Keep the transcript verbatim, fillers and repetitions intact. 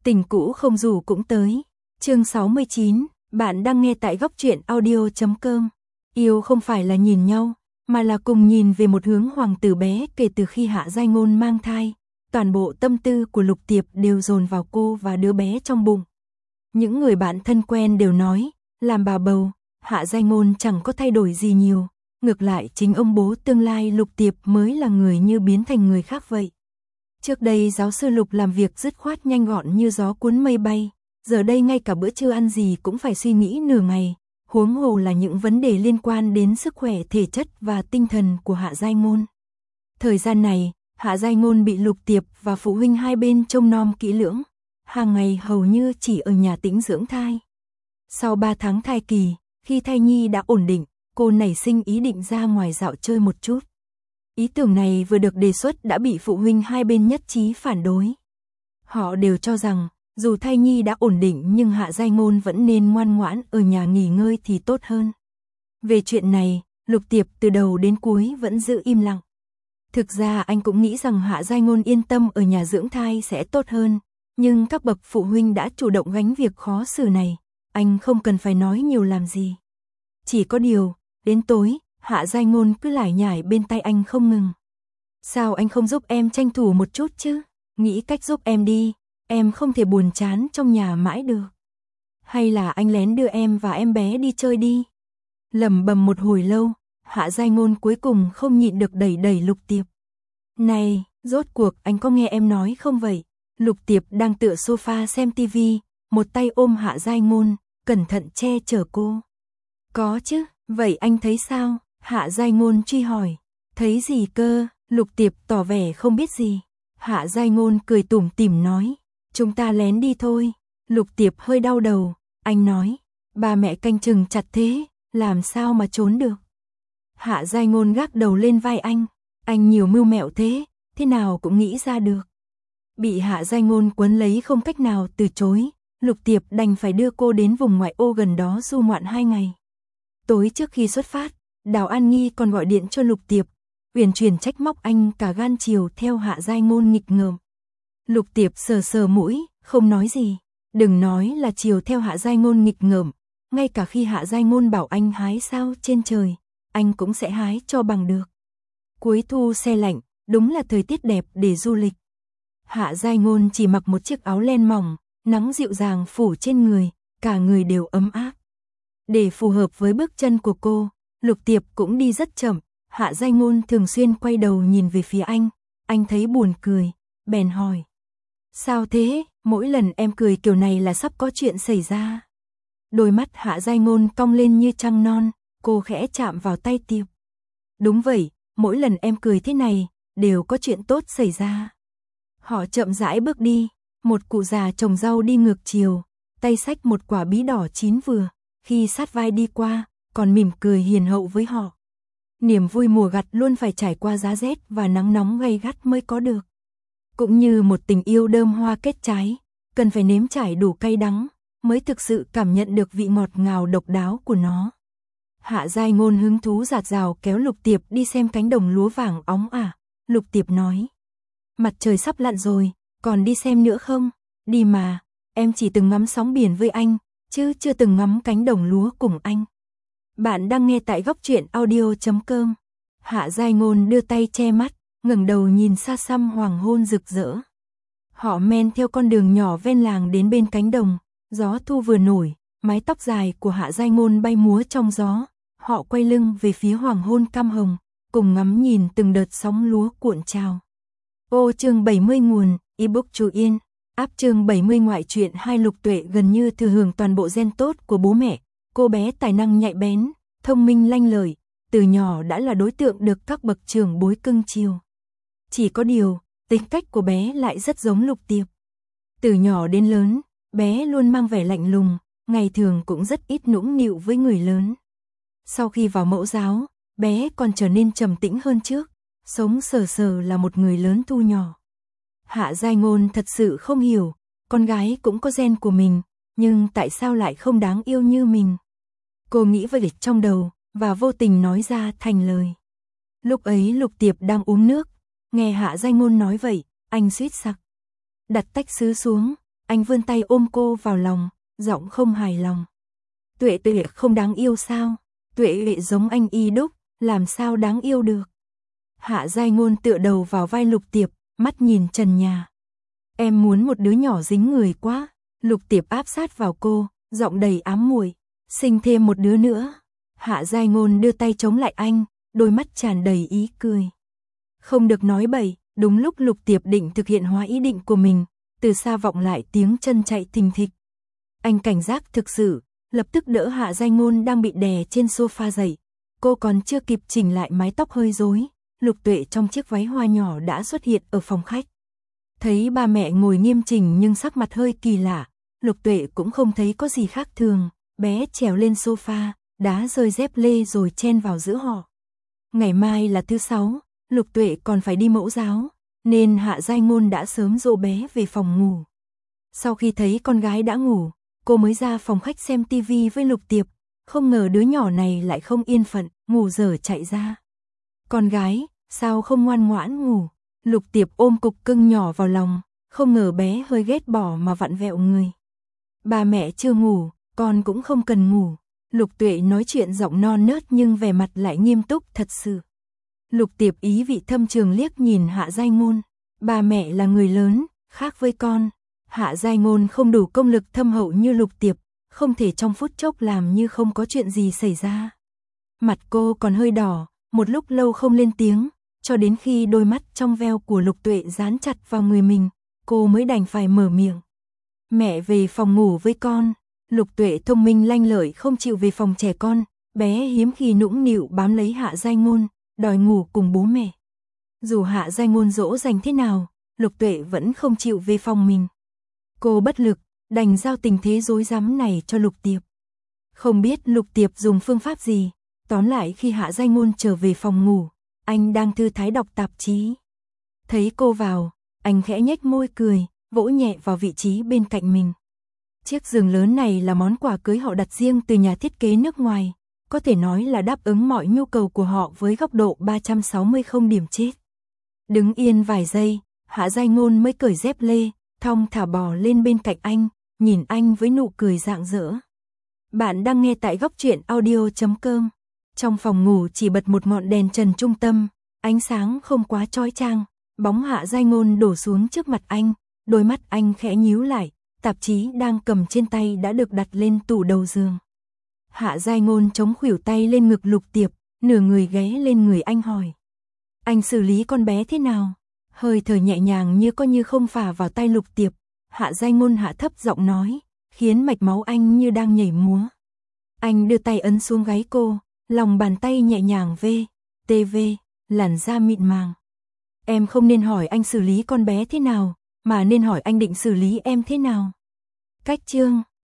Tình cũ không dù cũng tới. Chương sáu mươi chín, bạn đang nghe tại góc truyện audio chấm com. Yêu không phải là nhìn nhau, mà là cùng nhìn về một hướng. Hoàng tử bé kể từ khi Hạ Giai Ngôn mang thai, toàn bộ tâm tư của Lục Tiệp đều dồn vào cô và đứa bé trong bụng. Những người bạn thân quen đều nói, làm bà bầu, Hạ Giai Ngôn chẳng có thay đổi gì nhiều, ngược lại chính ông bố tương lai Lục Tiệp mới là người như biến thành người khác vậy. Trước đây giáo sư Lục làm việc dứt khoát nhanh gọn như gió cuốn mây bay, giờ đây ngay cả bữa trưa ăn gì cũng phải suy nghĩ nửa ngày, huống hồ là những vấn đề liên quan đến sức khỏe thể chất và tinh thần của Hạ Giai Ngôn. Thời gian này, Hạ Giai Ngôn bị Lục Tiệp và phụ huynh hai bên trông nom kỹ lưỡng, hàng ngày hầu như chỉ ở nhà tĩnh dưỡng thai. Sau ba tháng thai kỳ, khi thai nhi đã ổn định, cô nảy sinh ý định ra ngoài dạo chơi một chút. Ý tưởng này vừa được đề xuất đã bị phụ huynh hai bên nhất trí phản đối. Họ đều cho rằng, dù thai nhi đã ổn định nhưng Hạ Giai Ngôn vẫn nên ngoan ngoãn ở nhà nghỉ ngơi thì tốt hơn. Về chuyện này, Lục Tiệp từ đầu đến cuối vẫn giữ im lặng. Thực ra anh cũng nghĩ rằng Hạ Giai Ngôn yên tâm ở nhà dưỡng thai sẽ tốt hơn, nhưng các bậc phụ huynh đã chủ động gánh việc khó xử này, anh không cần phải nói nhiều làm gì. Chỉ có điều, đến tối, Hạ Giai Ngôn cứ lải nhải bên tay anh không ngừng. Sao anh không giúp em tranh thủ một chút chứ? Nghĩ cách giúp em đi, em không thể buồn chán trong nhà mãi được. Hay là anh lén đưa em và em bé đi chơi đi? Lẩm bẩm một hồi lâu, Hạ Giai Ngôn cuối cùng không nhịn được đẩy đẩy Lục Tiệp. Này, rốt cuộc anh có nghe em nói không vậy? Lục Tiệp đang tựa sofa xem tivi, một tay ôm Hạ Giai Ngôn, cẩn thận che chở cô. Có chứ, vậy anh thấy sao? Hạ Giai Ngôn truy hỏi. Thấy gì cơ? Lục Tiệp tỏ vẻ không biết gì. Hạ Giai Ngôn cười tủm tỉm nói. Chúng ta lén đi thôi. Lục Tiệp hơi đau đầu. Anh nói. Ba mẹ canh chừng chặt thế, làm sao mà trốn được? Hạ Giai Ngôn gác đầu lên vai anh. Anh nhiều mưu mẹo thế, thế nào cũng nghĩ ra được. Bị Hạ Giai Ngôn quấn lấy không cách nào từ chối, Lục Tiệp đành phải đưa cô đến vùng ngoại ô gần đó du ngoạn hai ngày. Tối trước khi xuất phát, Đào An Nghi còn gọi điện cho Lục Tiệp, uyển chuyển trách móc anh cả gan chiều theo Hạ Giai Ngôn nghịch ngợm. Lục Tiệp sờ sờ mũi, không nói gì. Đừng nói là chiều theo Hạ Giai Ngôn nghịch ngợm, ngay cả khi Hạ Giai Ngôn bảo anh hái sao trên trời, anh cũng sẽ hái cho bằng được. Cuối thu se lạnh, đúng là thời tiết đẹp để du lịch. Hạ Giai Ngôn chỉ mặc một chiếc áo len mỏng, nắng dịu dàng phủ trên người, cả người đều ấm áp. Để phù hợp với bước chân của cô, Lục Tiệp cũng đi rất chậm. Hạ Giai Ngôn thường xuyên quay đầu nhìn về phía anh, anh thấy buồn cười, bèn hỏi. Sao thế, mỗi lần em cười kiểu này là sắp có chuyện xảy ra. Đôi mắt Hạ Giai Ngôn cong lên như trăng non, cô khẽ chạm vào tay Tiệp. Đúng vậy, mỗi lần em cười thế này, đều có chuyện tốt xảy ra. Họ chậm rãi bước đi, một cụ già trồng rau đi ngược chiều, tay xách một quả bí đỏ chín vừa, khi sát vai đi qua, còn mỉm cười hiền hậu với họ. Niềm vui mùa gặt luôn phải trải qua giá rét và nắng nóng gay gắt mới có được. Cũng như một tình yêu đơm hoa kết trái, cần phải nếm trải đủ cay đắng, mới thực sự cảm nhận được vị ngọt ngào độc đáo của nó. Hạ Giai Ngôn hứng thú dạt dào kéo Lục Tiệp đi xem cánh đồng lúa vàng óng ả. Lục Tiệp nói. Mặt trời sắp lặn rồi, còn đi xem nữa không? Đi mà, em chỉ từng ngắm sóng biển với anh, chứ chưa từng ngắm cánh đồng lúa cùng anh. Bạn đang nghe tại góc truyện audio chấm com. Hạ Giai Ngôn đưa tay che mắt, ngẩng đầu nhìn xa xăm hoàng hôn rực rỡ. Họ men theo con đường nhỏ ven làng đến bên cánh đồng, gió thu vừa nổi, mái tóc dài của Hạ Giai Ngôn bay múa trong gió. Họ quay lưng về phía hoàng hôn cam hồng, cùng ngắm nhìn từng đợt sóng lúa cuộn trào. Ô chương bảy mươi nguồn, ebook Chú Yên, áp chương bảy mươi ngoại truyện. Hai Lục Tuệ gần như thừa hưởng toàn bộ gen tốt của bố mẹ. Cô bé tài năng nhạy bén, thông minh lanh lợi, từ nhỏ đã là đối tượng được các bậc trưởng bối cưng chiều. Chỉ có điều, tính cách của bé lại rất giống Lục Tiệp. Từ nhỏ đến lớn, bé luôn mang vẻ lạnh lùng, ngày thường cũng rất ít nũng nịu với người lớn. Sau khi vào mẫu giáo, bé còn trở nên trầm tĩnh hơn trước, sống sờ sờ là một người lớn thu nhỏ. Hạ Giai Ngôn thật sự không hiểu, con gái cũng có gen của mình, nhưng tại sao lại không đáng yêu như mình? Cô nghĩ vậy trong đầu, và vô tình nói ra thành lời. Lúc ấy Lục Tiệp đang uống nước, nghe Hạ Giai Ngôn nói vậy, anh suýt sặc. Đặt tách sứ xuống, Anh vươn tay ôm cô vào lòng, giọng không hài lòng. Tuệ Tuệ không đáng yêu sao? Tuệ Tuệ giống anh y đúc, làm sao đáng yêu được? Hạ Giai Ngôn tựa đầu vào vai Lục Tiệp, mắt nhìn trần nhà. Em muốn một đứa nhỏ dính người quá. Lục Tiệp áp sát vào cô, giọng đầy ám muội. Sinh thêm một đứa nữa. Hạ Giai Ngôn đưa tay chống lại anh, đôi mắt tràn đầy ý cười. Không được nói bậy. Đúng lúc Lục Tiệp định thực hiện hóa ý định của mình, từ xa vọng lại tiếng chân chạy thình thịch. Anh cảnh giác thực sự, lập tức đỡ Hạ Giai Ngôn đang bị đè trên sofa dậy. Cô còn chưa kịp chỉnh lại mái tóc hơi rối, Lục Tuệ trong chiếc váy hoa nhỏ đã xuất hiện ở phòng khách. Thấy ba mẹ ngồi nghiêm chỉnh nhưng sắc mặt hơi kỳ lạ, Lục Tuệ cũng không thấy có gì khác thường, bé trèo lên sofa, đá rơi dép lê rồi chen vào giữa họ. Ngày mai là thứ sáu, Lục Tuệ còn phải đi mẫu giáo, nên Hạ Giai Ngôn đã sớm dỗ bé về phòng ngủ. Sau khi thấy con gái đã ngủ, cô mới ra phòng khách xem tivi với Lục Tiệp, không ngờ đứa nhỏ này lại không yên phận, ngủ dở chạy ra. Con gái, sao không ngoan ngoãn ngủ? Lục Tiệp ôm cục cưng nhỏ vào lòng, không ngờ bé hơi ghét bỏ mà vặn vẹo người. Ba mẹ chưa ngủ, con cũng không cần ngủ. Lục Tuệ nói chuyện giọng non nớt nhưng vẻ mặt lại nghiêm túc thật sự. Lục Tiệp ý vị thâm trường liếc nhìn Hạ Giai Ngôn. Ba mẹ là người lớn, khác với con. Hạ Giai Ngôn không đủ công lực thâm hậu như Lục Tiệp, không thể trong phút chốc làm như không có chuyện gì xảy ra. Mặt cô còn hơi đỏ, một lúc lâu không lên tiếng, cho đến khi đôi mắt trong veo của Lục Tuệ dán chặt vào người mình, cô mới đành phải mở miệng. Mẹ về phòng ngủ với con. Lục Tuệ thông minh lanh lợi không chịu về phòng trẻ con, bé hiếm khi nũng nịu bám lấy Hạ Giai Ngôn, đòi ngủ cùng bố mẹ. Dù Hạ Giai Ngôn dỗ dành thế nào, Lục Tuệ vẫn không chịu về phòng mình. Cô bất lực, đành giao tình thế rối rắm này cho Lục Tiệp. Không biết Lục Tiệp dùng phương pháp gì, tóm lại khi Hạ Giai Ngôn trở về phòng ngủ, anh đang thư thái đọc tạp chí. Thấy cô vào, anh khẽ nhếch môi cười, vỗ nhẹ vào vị trí bên cạnh mình. Chiếc giường lớn này là món quà cưới họ đặt riêng từ nhà thiết kế nước ngoài, có thể nói là đáp ứng mọi nhu cầu của họ với góc độ ba trăm sáu mươi không điểm chết. Đứng yên vài giây, Hạ Giai Ngôn mới cởi dép lê, thong thả bò lên bên cạnh anh, nhìn anh với nụ cười rạng rỡ. Bạn đang nghe tại góc truyện audio chấm com. Trong phòng ngủ chỉ bật một ngọn đèn trần trung tâm, ánh sáng không quá chói chang, bóng Hạ Giai Ngôn đổ xuống trước mặt anh, đôi mắt anh khẽ nhíu lại, tạp chí đang cầm trên tay đã được đặt lên tủ đầu giường. Hạ Giai Ngôn chống khuỷu tay lên ngực Lục Tiệp, nửa người ghé lên người anh hỏi. Anh xử lý con bé thế nào? Hơi thở nhẹ nhàng như có như không phả vào tay Lục Tiệp, Hạ Giai Ngôn hạ thấp giọng nói, khiến mạch máu anh như đang nhảy múa. Anh đưa tay ấn xuống gáy cô, lòng bàn tay nhẹ nhàng vê, tê vê, làn da mịn màng. Em không nên hỏi anh xử lý con bé thế nào, mà nên hỏi anh định xử lý em thế nào. Cách chương